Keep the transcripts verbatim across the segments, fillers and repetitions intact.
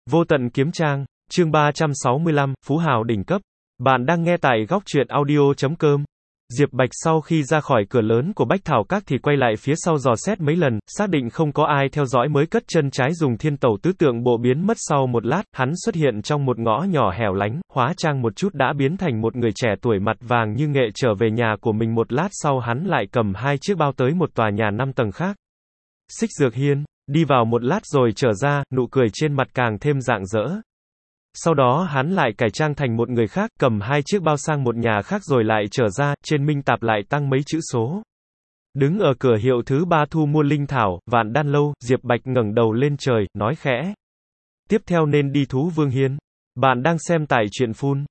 Vô tận kiếm trang, chương ba trăm sáu mươi lăm, Phú Hào đỉnh cấp. Bạn đang nghe tại góc truyện audio chấm com. Diệp Bạch sau khi ra khỏi cửa lớn của Bách Thảo Các thì quay lại phía sau dò xét mấy lần, xác định không có ai theo dõi mới cất chân trái dùng thiên tẩu tứ tượng bộ biến mất. Sau một lát, hắn xuất hiện trong một ngõ nhỏ hẻo lánh, hóa trang một chút đã biến thành một người trẻ tuổi mặt vàng như nghệ trở về nhà của mình. Một lát sau hắn lại cầm hai chiếc bao tới một tòa nhà năm tầng khác. Xích Dược Hiên, đi vào một lát rồi trở ra, nụ cười trên mặt càng thêm rạng rỡ. Sau đó hắn lại cải trang thành một người khác, cầm hai chiếc bao sang một nhà khác rồi lại trở ra, trên minh tạp lại tăng mấy chữ số. Đứng ở cửa hiệu thứ ba thu mua linh thảo, Vạn Đan Lâu, Diệp Bạch ngẩng đầu lên trời, nói khẽ. Tiếp theo nên đi Thú Vương Hiên. Bạn đang xem tại truyện phun.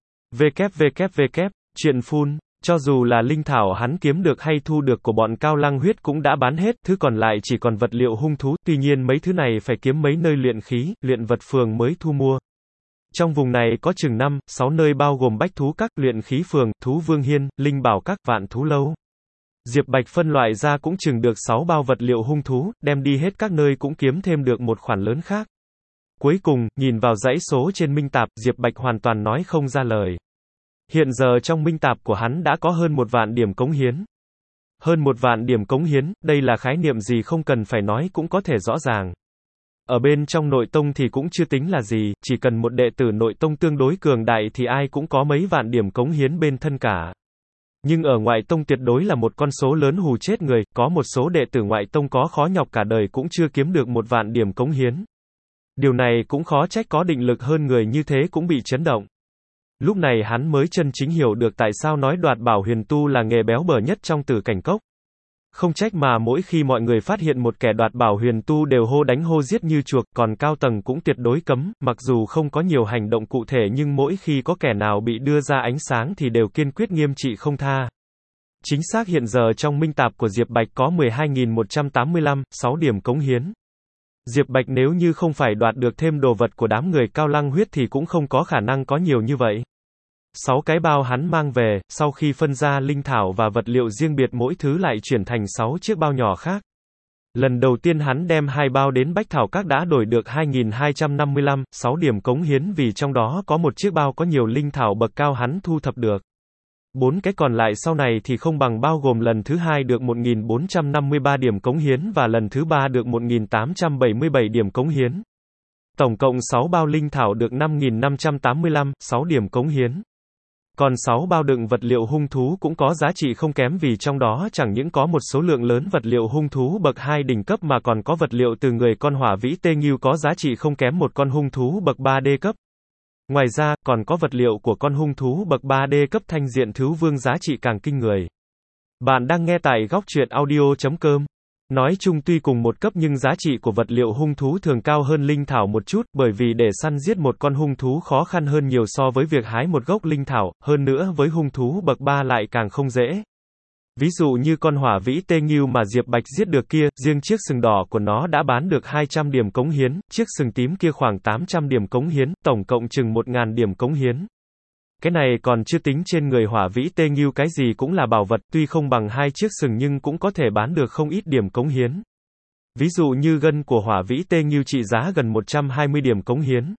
www. Truyện phun. Cho dù là linh thảo hắn kiếm được hay thu được của bọn Cao Lăng Huyết cũng đã bán hết, thứ còn lại chỉ còn vật liệu hung thú, tuy nhiên mấy thứ này phải kiếm mấy nơi luyện khí, luyện vật phường mới thu mua. Trong vùng này có chừng năm, sáu nơi bao gồm Bách Thú Các, Luyện Khí Phường, Thú Vương Hiên, Linh Bảo Các, Vạn Thú Lâu. Diệp Bạch phân loại ra cũng chừng được sáu bao vật liệu hung thú, đem đi hết các nơi cũng kiếm thêm được một khoản lớn khác. Cuối cùng, nhìn vào dãy số trên minh tạp, Diệp Bạch hoàn toàn nói không ra lời. Hiện giờ trong minh tạp của hắn đã có hơn một vạn điểm cống hiến. Hơn một vạn điểm cống hiến, đây là khái niệm gì không cần phải nói cũng có thể rõ ràng. Ở bên trong nội tông thì cũng chưa tính là gì, chỉ cần một đệ tử nội tông tương đối cường đại thì ai cũng có mấy vạn điểm cống hiến bên thân cả. Nhưng ở ngoại tông tuyệt đối là một con số lớn hù chết người, có một số đệ tử ngoại tông có khó nhọc cả đời cũng chưa kiếm được một vạn điểm cống hiến. Điều này cũng khó trách có định lực hơn người như thế cũng bị chấn động. Lúc này hắn mới chân chính hiểu được tại sao nói đoạt bảo huyền tu là nghề béo bở nhất trong Tử Cảnh Cốc. Không trách mà mỗi khi mọi người phát hiện một kẻ đoạt bảo huyền tu đều hô đánh hô giết như chuột, còn cao tầng cũng tuyệt đối cấm, mặc dù không có nhiều hành động cụ thể nhưng mỗi khi có kẻ nào bị đưa ra ánh sáng thì đều kiên quyết nghiêm trị không tha. Chính xác hiện giờ trong minh tạp của Diệp Bạch có mười hai nghìn một trăm tám mươi lăm, sáu điểm cống hiến. Diệp Bạch nếu như không phải đoạt được thêm đồ vật của đám người Cao Lăng Huyết thì cũng không có khả năng có nhiều như vậy. Sáu cái bao hắn mang về, sau khi phân ra linh thảo và vật liệu riêng biệt mỗi thứ lại chuyển thành sáu chiếc bao nhỏ khác. Lần đầu tiên hắn đem hai bao đến Bách Thảo Các đã đổi được hai nghìn hai trăm năm mươi lăm, sáu điểm cống hiến vì trong đó có một chiếc bao có nhiều linh thảo bậc cao hắn thu thập được. Bốn cái còn lại sau này thì không bằng, bao gồm lần thứ hai được một nghìn bốn trăm năm mươi ba điểm cống hiến và lần thứ ba được một nghìn tám trăm bảy mươi bảy điểm cống hiến. Tổng cộng sáu bao linh thảo được năm nghìn năm trăm tám mươi lăm, sáu điểm cống hiến. Còn sáu bao đựng vật liệu hung thú cũng có giá trị không kém vì trong đó chẳng những có một số lượng lớn vật liệu hung thú bậc hai đỉnh cấp mà còn có vật liệu từ người con hỏa vĩ tê nghiêu có giá trị không kém một con hung thú bậc ba đê cấp. Ngoài ra, còn có vật liệu của con hung thú bậc ba đê cấp Thanh Diện Thú Vương giá trị càng kinh người. Bạn đang nghe tại góc truyện audio chấm com. Nói chung tuy cùng một cấp nhưng giá trị của vật liệu hung thú thường cao hơn linh thảo một chút, bởi vì để săn giết một con hung thú khó khăn hơn nhiều so với việc hái một gốc linh thảo, hơn nữa với hung thú bậc ba lại càng không dễ. Ví dụ như con hỏa vĩ tê nghiêu mà Diệp Bạch giết được kia, riêng chiếc sừng đỏ của nó đã bán được hai trăm điểm cống hiến, chiếc sừng tím kia khoảng tám trăm điểm cống hiến, tổng cộng chừng một nghìn điểm cống hiến. Cái này còn chưa tính trên người hỏa vĩ tê nghiêu cái gì cũng là bảo vật, tuy không bằng hai chiếc sừng nhưng cũng có thể bán được không ít điểm cống hiến. Ví dụ như gân của hỏa vĩ tê nghiêu trị giá gần một trăm hai mươi điểm cống hiến.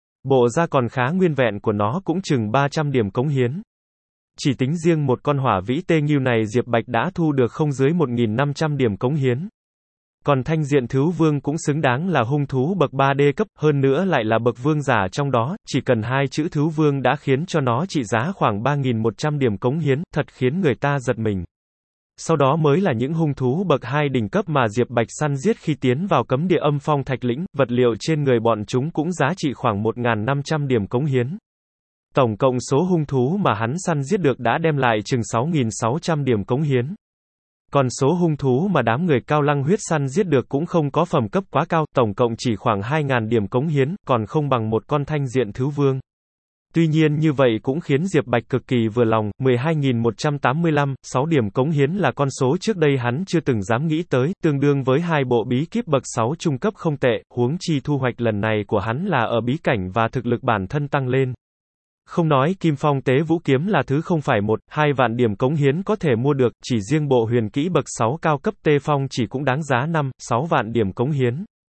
Bộ da còn khá nguyên vẹn của nó cũng chừng ba trăm điểm cống hiến. Chỉ tính riêng một con hỏa vĩ tê nghiêu này Diệp Bạch đã thu được không dưới một nghìn năm trăm điểm cống hiến. Còn Thanh Diện Thú Vương cũng xứng đáng là hung thú bậc ba đê cấp, hơn nữa lại là bậc vương giả trong đó, chỉ cần hai chữ Thú Vương đã khiến cho nó trị giá khoảng ba nghìn một trăm điểm cống hiến, thật khiến người ta giật mình. Sau đó mới là những hung thú bậc hai đỉnh cấp mà Diệp Bạch săn giết khi tiến vào cấm địa Âm Phong Thạch Lĩnh, vật liệu trên người bọn chúng cũng giá trị khoảng một nghìn năm trăm điểm cống hiến. Tổng cộng số hung thú mà hắn săn giết được đã đem lại chừng sáu nghìn sáu trăm điểm cống hiến. Còn số hung thú mà đám người Cao Lăng Huyết săn giết được cũng không có phẩm cấp quá cao, tổng cộng chỉ khoảng hai nghìn điểm cống hiến, còn không bằng một con Thanh Diện Thú Vương. Tuy nhiên như vậy cũng khiến Diệp Bạch cực kỳ vừa lòng, mười hai nghìn một trăm tám mươi lăm, sáu điểm cống hiến là con số trước đây hắn chưa từng dám nghĩ tới, tương đương với hai bộ bí kíp bậc sáu trung cấp không tệ, huống chi thu hoạch lần này của hắn là ở bí cảnh và thực lực bản thân tăng lên. Không nói Kim Phong Tế Vũ Kiếm là thứ không phải một, hai vạn điểm cống hiến có thể mua được, chỉ riêng bộ huyền kỹ bậc sáu cao cấp Tê Phong chỉ cũng đáng giá năm, sáu vạn điểm cống hiến.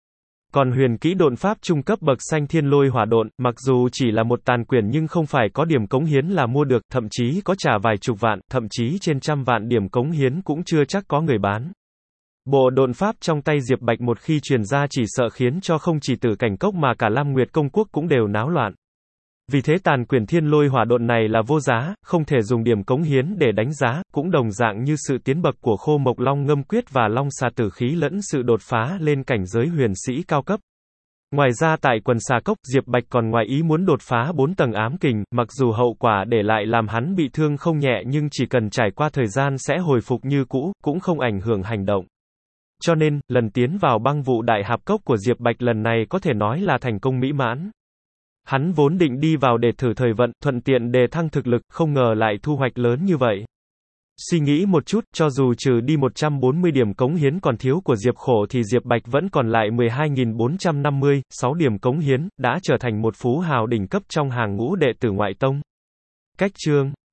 Còn huyền kỹ độn pháp trung cấp bậc xanh thiên lôi hỏa độn, mặc dù chỉ là một tàn quyển nhưng không phải có điểm cống hiến là mua được, thậm chí có trả vài chục vạn, thậm chí trên trăm vạn điểm cống hiến cũng chưa chắc có người bán. Bộ độn pháp trong tay Diệp Bạch một khi truyền ra chỉ sợ khiến cho không chỉ Tử Cảnh Cốc mà cả Lam Nguyệt Công Quốc cũng đều náo loạn. Vì thế tàn quyển thiên lôi hỏa độn này là vô giá, không thể dùng điểm cống hiến để đánh giá, cũng đồng dạng như sự tiến bậc của Khô Mộc Long Ngâm Quyết và Long Xà Tử Khí lẫn sự đột phá lên cảnh giới huyền sĩ cao cấp. Ngoài ra tại quần xà cốc, Diệp Bạch còn ngoài ý muốn đột phá bốn tầng ám kình, mặc dù hậu quả để lại làm hắn bị thương không nhẹ nhưng chỉ cần trải qua thời gian sẽ hồi phục như cũ, cũng không ảnh hưởng hành động. Cho nên, lần tiến vào băng vụ đại hạp cốc của Diệp Bạch lần này có thể nói là thành công mỹ mãn. Hắn vốn định đi vào để thử thời vận, thuận tiện đề thăng thực lực, không ngờ lại thu hoạch lớn như vậy. Suy nghĩ một chút, cho dù trừ đi một trăm bốn mươi điểm cống hiến còn thiếu của Diệp Khổ thì Diệp Bạch vẫn còn lại mười hai nghìn bốn trăm năm mươi, sáu điểm cống hiến, đã trở thành một phú hào đỉnh cấp trong hàng ngũ đệ tử ngoại tông. Cách chương